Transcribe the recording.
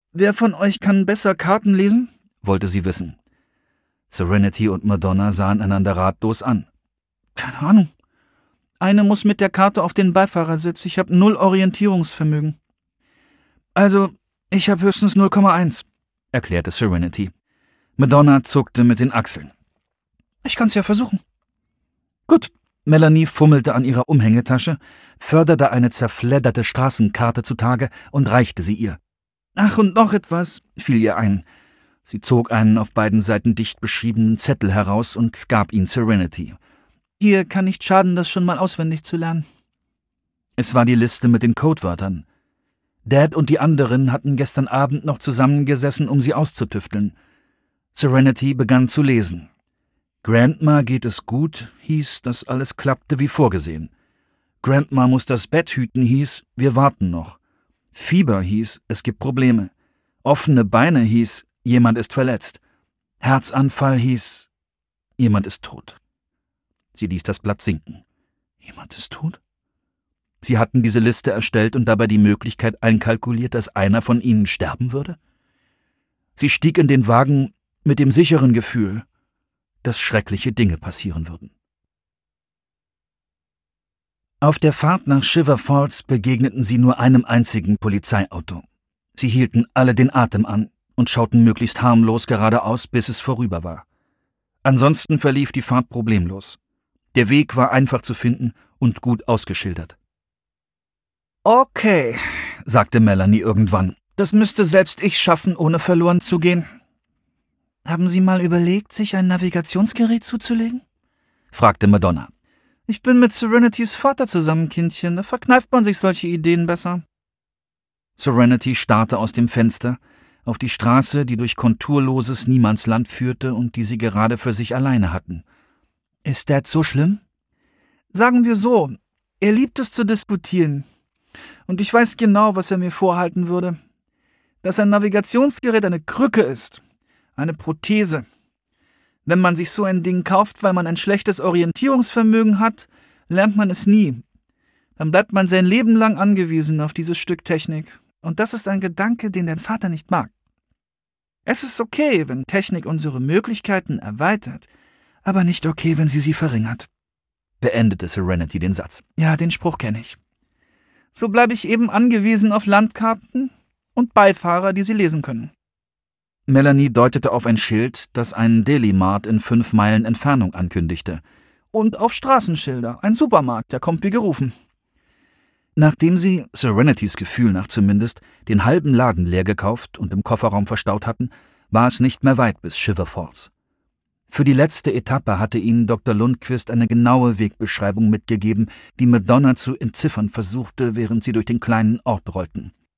»Wer von euch kann besser Karten lesen?« wollte sie wissen. Serenity und Madonna sahen einander ratlos an. »Keine Ahnung. Eine muss mit der Karte auf den Beifahrersitz. Ich habe 0 Orientierungsvermögen.« »Also, ich habe höchstens 0,1«, erklärte Serenity. Madonna zuckte mit den Achseln. »Ich kann's ja versuchen.« »Gut.« Melanie fummelte an ihrer Umhängetasche, förderte eine zerfledderte Straßenkarte zutage und reichte sie ihr. »Ach, und noch etwas«, fiel ihr ein. Sie zog einen auf beiden Seiten dicht beschriebenen Zettel heraus und gab ihn Serenity. »Hier kann nicht schaden, das schon mal auswendig zu lernen.« Es war die Liste mit den Codewörtern. Dad und die anderen hatten gestern Abend noch zusammengesessen, um sie auszutüfteln. Serenity begann zu lesen. Grandma geht es gut, hieß, dass alles klappte wie vorgesehen. Grandma muss das Bett hüten, hieß, wir warten noch. Fieber hieß, es gibt Probleme. Offene Beine hieß, jemand ist verletzt. Herzanfall hieß, jemand ist tot. Sie ließ das Blatt sinken. Jemand ist tot? Sie hatten diese Liste erstellt und dabei die Möglichkeit einkalkuliert, dass einer von ihnen sterben würde? Sie stieg in den Wagen mit dem sicheren Gefühl, dass schreckliche Dinge passieren würden. Auf der Fahrt nach Shiver Falls begegneten sie nur einem einzigen Polizeiauto. Sie hielten alle den Atem an und schauten möglichst harmlos geradeaus, bis es vorüber war. Ansonsten verlief die Fahrt problemlos. Der Weg war einfach zu finden und gut ausgeschildert. »Okay«, sagte Melanie irgendwann, »das müsste selbst ich schaffen, ohne verloren zu gehen.« »Haben Sie mal überlegt, sich ein Navigationsgerät zuzulegen?« fragte Madonna. »Ich bin mit Serenitys Vater zusammen, Kindchen, da verkneift man sich solche Ideen besser.« Serenity starrte aus dem Fenster auf die Straße, die durch konturloses Niemandsland führte und die sie gerade für sich alleine hatten. »Ist Dad so schlimm?« »Sagen wir so, er liebt es zu diskutieren. Und ich weiß genau, was er mir vorhalten würde. Dass ein Navigationsgerät eine Krücke ist. Eine Prothese. Wenn man sich so ein Ding kauft, weil man ein schlechtes Orientierungsvermögen hat, lernt man es nie. Dann bleibt man sein Leben lang angewiesen auf dieses Stück Technik. Und das ist ein Gedanke, den dein Vater nicht mag. Es ist okay, wenn Technik unsere Möglichkeiten erweitert, aber nicht okay, wenn sie verringert«, beendete Serenity den Satz. »Ja, den Spruch kenne ich. So bleibe ich eben angewiesen auf Landkarten und Beifahrer, die sie lesen können.« Melanie deutete auf ein Schild, das einen Deli Mart in 5 Meilen Entfernung ankündigte. »Und auf Straßenschilder, ein Supermarkt, der kommt wie gerufen.« Nachdem sie, Serenitys Gefühl nach zumindest, den halben Laden leer gekauft und im Kofferraum verstaut hatten, war es nicht mehr weit bis Shiver Falls. Für die letzte Etappe hatte ihnen Dr. Lundquist eine genaue Wegbeschreibung mitgegeben, die Madonna zu entziffern versuchte, während sie durch den kleinen Ort rollten.